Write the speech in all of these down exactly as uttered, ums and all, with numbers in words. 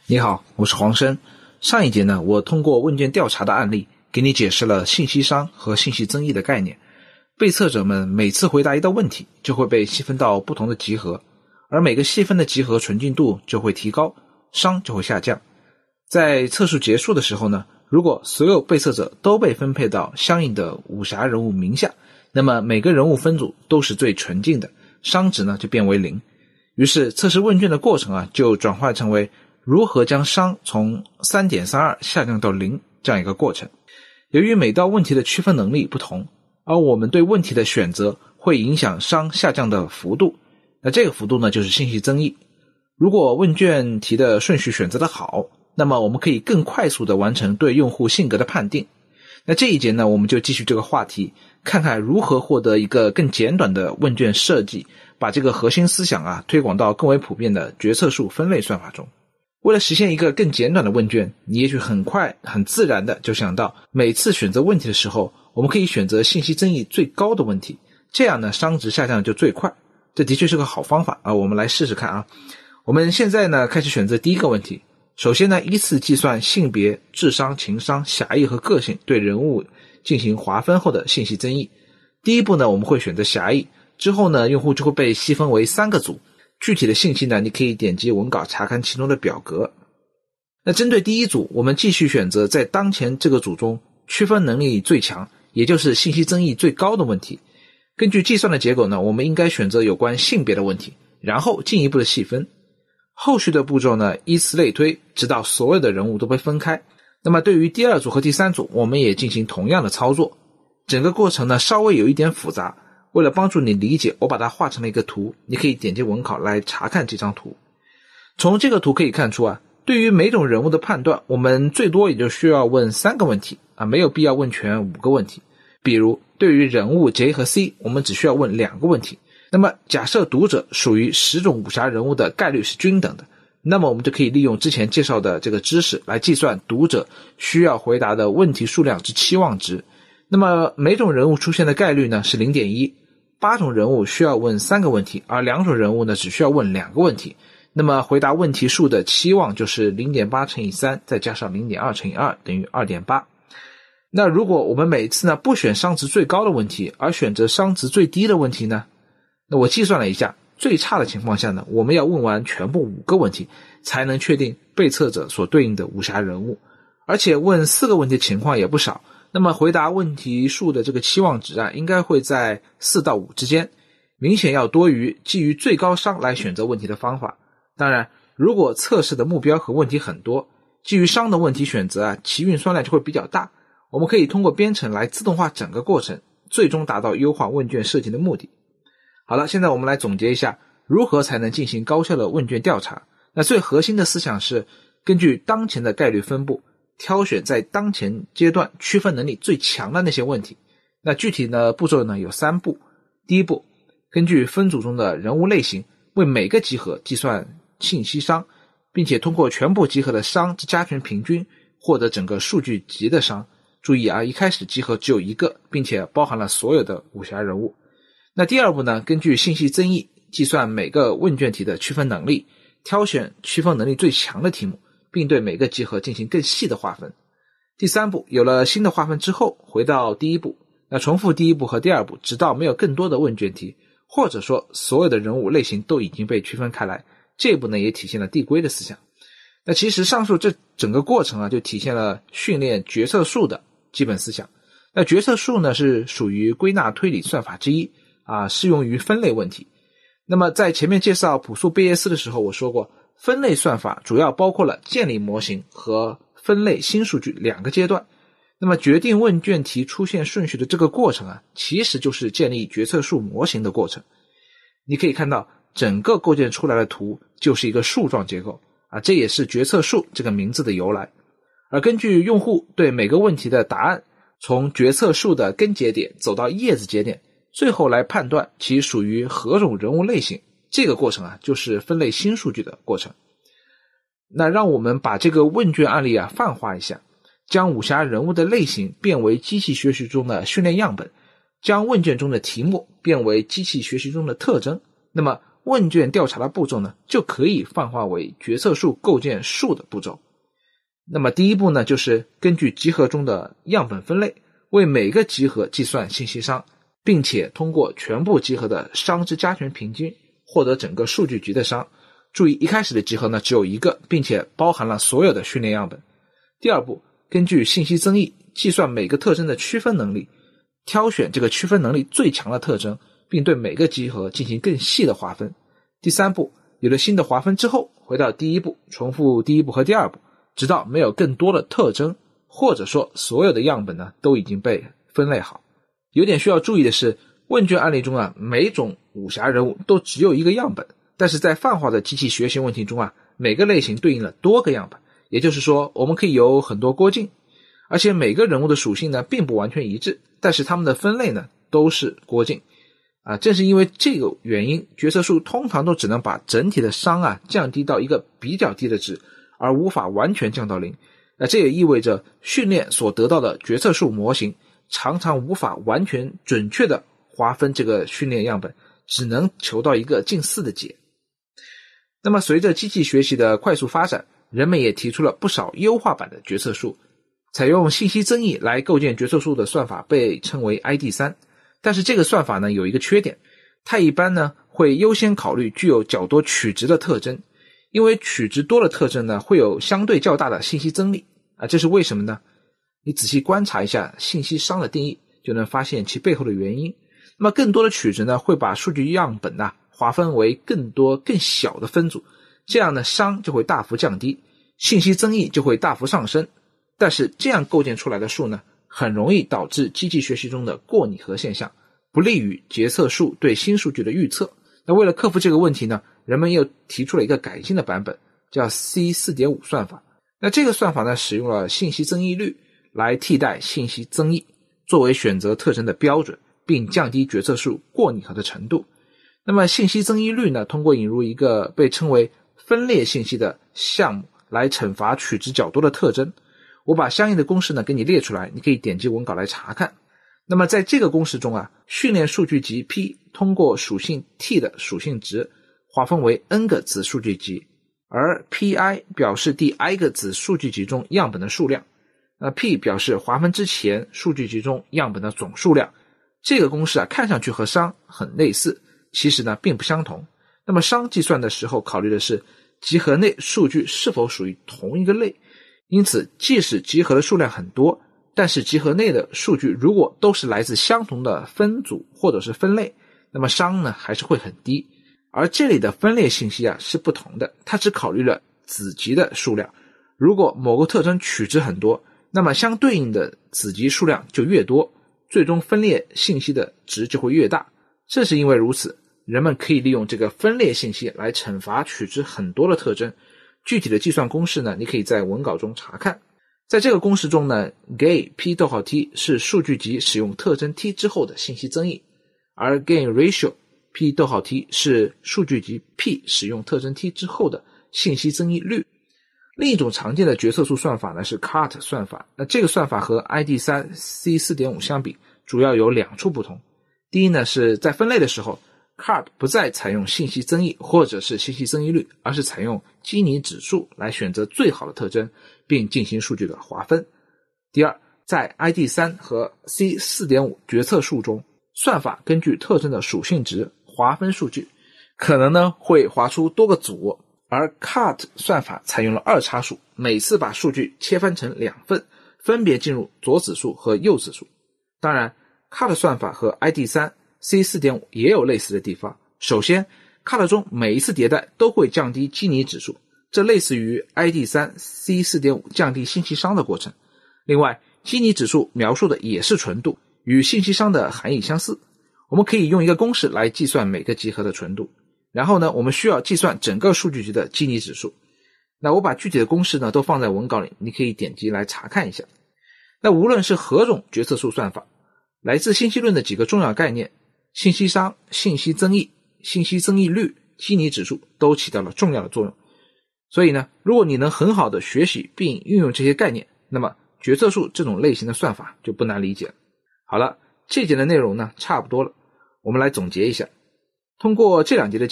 你好，我是黄生。上一节呢，我通过问卷调查的案例，给你解释了信息商和信息增益的概念。被测者们每次回答一道问题，就会被细分到不同的集合，而每个细分的集合纯净度就会提高，商就会下降。在测试结束的时候呢，如果所有被测者都被分配到相应的武侠人物名下，那么每个人物分组都是最纯净的，商值呢就变为零。于是测试问卷的过程啊，就转换成为如何将商从 三点三二 下降到零这样一个过程。由于每道问题的区分能力不同，而我们对问题的选择会影响商下降的幅度，那这个幅度呢就是信息增益。如果问卷题的顺序选择的好，那么我们可以更快速地完成对用户性格的判定。那这一节呢，我们就继续这个话题，看看如何获得一个更简短的问卷设计，把这个核心思想啊推广到更为普遍的决策树分类算法中。为了实现一个更简短的问卷，你也许很快很自然的就想到，每次选择问题的时候，我们可以选择信息增益最高的问题，这样呢商值下降就最快。这的确是个好方法啊，我们来试试看啊。我们现在呢开始选择第一个问题。首先呢，依次计算性别、智商、情商、侠义和个性对人物进行划分后的信息增益。第一步呢，我们会选择侠义，之后呢，用户就会被细分为三个组。具体的信息呢，你可以点击文稿查看其中的表格。那针对第一组，我们继续选择在当前这个组中区分能力最强，也就是信息增益最高的问题。根据计算的结果呢，我们应该选择有关性别的问题，然后进一步的细分。后续的步骤呢，依此类推，直到所有的人物都被分开。那么对于第二组和第三组，我们也进行同样的操作。整个过程呢，稍微有一点复杂。为了帮助你理解，我把它画成了一个图，你可以点击文稿来查看这张图。从这个图可以看出啊，对于每种人物的判断，我们最多也就需要问三个问题啊，没有必要问全五个问题。比如对于人物 J 和 C， 我们只需要问两个问题。那么假设读者属于十种武侠人物的概率是均等的，那么我们就可以利用之前介绍的这个知识来计算读者需要回答的问题数量之期望值。那么每种人物出现的概率呢是 零点一，八种人物需要问三个问题，而两种人物呢只需要问两个问题。那么回答问题数的期望就是 零点八乘以三再加上 零点二乘以二等于 二点八。那如果我们每次呢不选商值最高的问题，而选择商值最低的问题呢，那我计算了一下，最差的情况下呢，我们要问完全部五个问题才能确定被测者所对应的武侠人物，而且问四个问题情况也不少。那么回答问题数的这个期望值啊，应该会在四到五之间，明显要多于基于最高商来选择问题的方法。当然，如果测试的目标和问题很多，基于商的问题选择啊，其运算量就会比较大。我们可以通过编程来自动化整个过程，最终达到优化问卷设计的目的。好了，现在我们来总结一下，如何才能进行高效的问卷调查。那最核心的思想是，根据当前的概率分布，挑选在当前阶段区分能力最强的那些问题。那具体的步骤呢有三步。第一步，根据分组中的人物类型，为每个集合计算信息商，并且通过全部集合的商之加权平均，获得整个数据集的商。注意啊，一开始集合只有一个，并且包含了所有的武侠人物。那第二步呢，根据信息增益，计算每个问卷题的区分能力，挑选区分能力最强的题目，并对每个集合进行更细的划分。第三步，有了新的划分之后，回到第一步，那重复第一步和第二步，直到没有更多的问卷题，或者说所有的人物类型都已经被区分开来。这一步呢，也体现了递归的思想。那其实上述这整个过程啊，就体现了训练决策树的基本思想。那决策树呢，是属于归纳推理算法之一啊，适用于分类问题。那么在前面介绍朴素贝叶斯的时候，我说过，分类算法主要包括了建立模型和分类新数据两个阶段。那么决定问卷题出现顺序的这个过程啊，其实就是建立决策树模型的过程。你可以看到，整个构建出来的图就是一个树状结构啊，这也是决策树这个名字的由来。而根据用户对每个问题的答案，从决策树的根节点走到叶子节点，最后来判断其属于何种人物类型，这个过程啊，就是分类新数据的过程。那让我们把这个问卷案例啊泛化一下，将武侠人物的类型变为机器学习中的训练样本，将问卷中的题目变为机器学习中的特征。那么问卷调查的步骤呢，就可以泛化为决策树构建树的步骤。那么第一步呢，就是根据集合中的样本分类，为每个集合计算信息商，并且通过全部集合的商之加权平均，获得整个数据集的商。注意，一开始的集合呢只有一个，并且包含了所有的训练样本。第二步，根据信息增益，计算每个特征的区分能力，挑选这个区分能力最强的特征，并对每个集合进行更细的划分。第三步，有了新的划分之后，回到第一步，重复第一步和第二步，直到没有更多的特征，或者说所有的样本呢都已经被分类好。有点需要注意的是，问卷案例中啊，每种武侠人物都只有一个样本，但是在泛化的机器学习问题中啊，每个类型对应了多个样本，也就是说我们可以有很多郭靖，而且每个人物的属性呢并不完全一致，但是他们的分类呢都是郭靖啊。正是因为这个原因，决策树通常都只能把整体的商啊降低到一个比较低的值，而无法完全降到零。那这也意味着训练所得到的决策树模型常常无法完全准确的划分这个训练样本，只能求到一个近似的解。那么随着机器学习的快速发展，人们也提出了不少优化版的决策树。采用信息增益来构建决策树的算法被称为 I D 三， 但是这个算法呢有一个缺点，它一般呢会优先考虑具有较多取值的特征，因为取值多的特征呢会有相对较大的信息增益啊，这是为什么呢？你仔细观察一下信息商的定义，就能发现其背后的原因。那么更多的取值呢会把数据样本啊划分为更多更小的分组，这样呢商就会大幅降低，信息增益就会大幅上升。但是这样构建出来的数呢，很容易导致机器学习中的过拟合现象，不利于决策树对新数据的预测。那为了克服这个问题呢，人们又提出了一个改进的版本，叫 C 四点五 算法。那这个算法呢，使用了信息增益率来替代信息增益，作为选择特征的标准，并降低决策树过拟合的程度。那么信息增益率呢，通过引入一个被称为分裂信息的项目来惩罚取值较多的特征。我把相应的公式呢给你列出来，你可以点击文稿来查看。那么在这个公式中啊，训练数据集 P 通过属性 T 的属性值划分为 N 个子数据集，而 Pi 表示第 I 个子数据集中样本的数量，那 P 表示划分之前数据集中样本的总数量。这个公式啊看上去和商很类似，其实呢并不相同。那么商计算的时候考虑的是集合内数据是否属于同一个类，因此即使集合的数量很多，但是集合内的数据如果都是来自相同的分组或者是分类，那么商呢还是会很低。而这里的分类信息啊是不同的，它只考虑了子集的数量。如果某个特征取值很多，那么相对应的子集数量就越多，最终分裂信息的值就会越大。正是因为如此，人们可以利用这个分裂信息来惩罚取值很多的特征。具体的计算公式呢，你可以在文稿中查看。在这个公式中呢 gain P 逗号 T 是数据集使用特征 T 之后的信息增益，而 gain ratio P 逗号 T 是数据集 P 使用特征 T 之后的信息增益率。另一种常见的决策树算法呢是 C A R T 算法。那这个算法和 I D 三 C 四点五 相比，主要有两处不同。第一呢，是在分类的时候 C A R T 不再采用信息增益或者是信息增益率，而是采用基尼指数来选择最好的特征，并进行数据的划分。第二，在 I D 三 和 C 四点五 决策树中，算法根据特征的属性值划分数据，可能呢会划出多个组，而 C A R T 算法采用了二叉数，每次把数据切分成两份，分别进入左子数和右子数。当然 C A R T 算法和 I D 三 C 四点五 也有类似的地方。首先 C A R T 中每一次迭代都会降低基尼指数，这类似于 I D 三 C 四点五 降低信息商的过程。另外基尼指数描述的也是纯度，与信息商的含义相似。我们可以用一个公式来计算每个集合的纯度，然后呢我们需要计算整个数据集的基尼指数。那我把具体的公式呢都放在文稿里，你可以点击来查看一下。那无论是何种决策树算法，来自信息论的几个重要概念，信息商、信息增益、信息增益率、基尼指数都起到了重要的作用。所以呢，如果你能很好的学习并运用这些概念，那么决策树这种类型的算法就不难理解了。好了，这节的内容呢差不多了，我们来总结一下。通过这两节的介绍，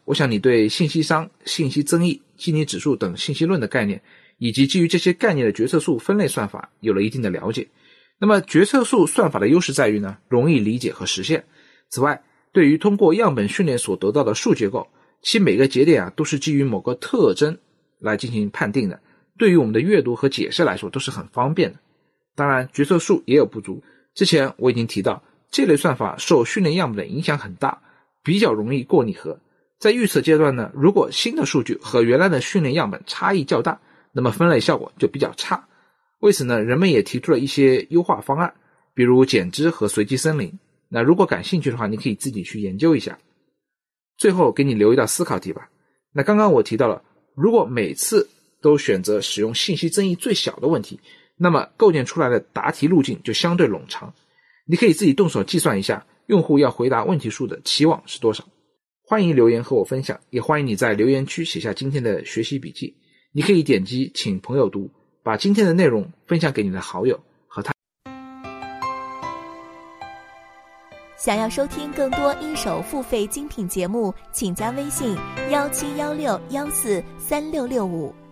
我想你对信息商、信息增益、基尼指数等信息论的概念，以及基于这些概念的决策树分类算法有了一定的了解。那么决策树算法的优势在于呢，容易理解和实现。此外，对于通过样本训练所得到的数结构，其每个节点啊都是基于某个特征来进行判定的，对于我们的阅读和解释来说都是很方便的。当然决策树也有不足，之前我已经提到，这类算法受训练样本的影响很大，比较容易过拟合。在预测阶段呢，如果新的数据和原来的训练样本差异较大，那么分类效果就比较差。为此呢，人们也提出了一些优化方案，比如减脂和随机森林。那如果感兴趣的话，你可以自己去研究一下。最后给你留一道思考题吧。那刚刚我提到了，如果每次都选择使用信息增益最小的问题，那么构建出来的答题路径就相对冗长。你可以自己动手计算一下，用户要回答问题数的期望是多少。欢迎留言和我分享，也欢迎你在留言区写下今天的学习笔记。你可以点击请朋友读，把今天的内容分享给你的好友，和他。 想要收听更多一手付费精品节目，请加微信一七一六一四三六六五。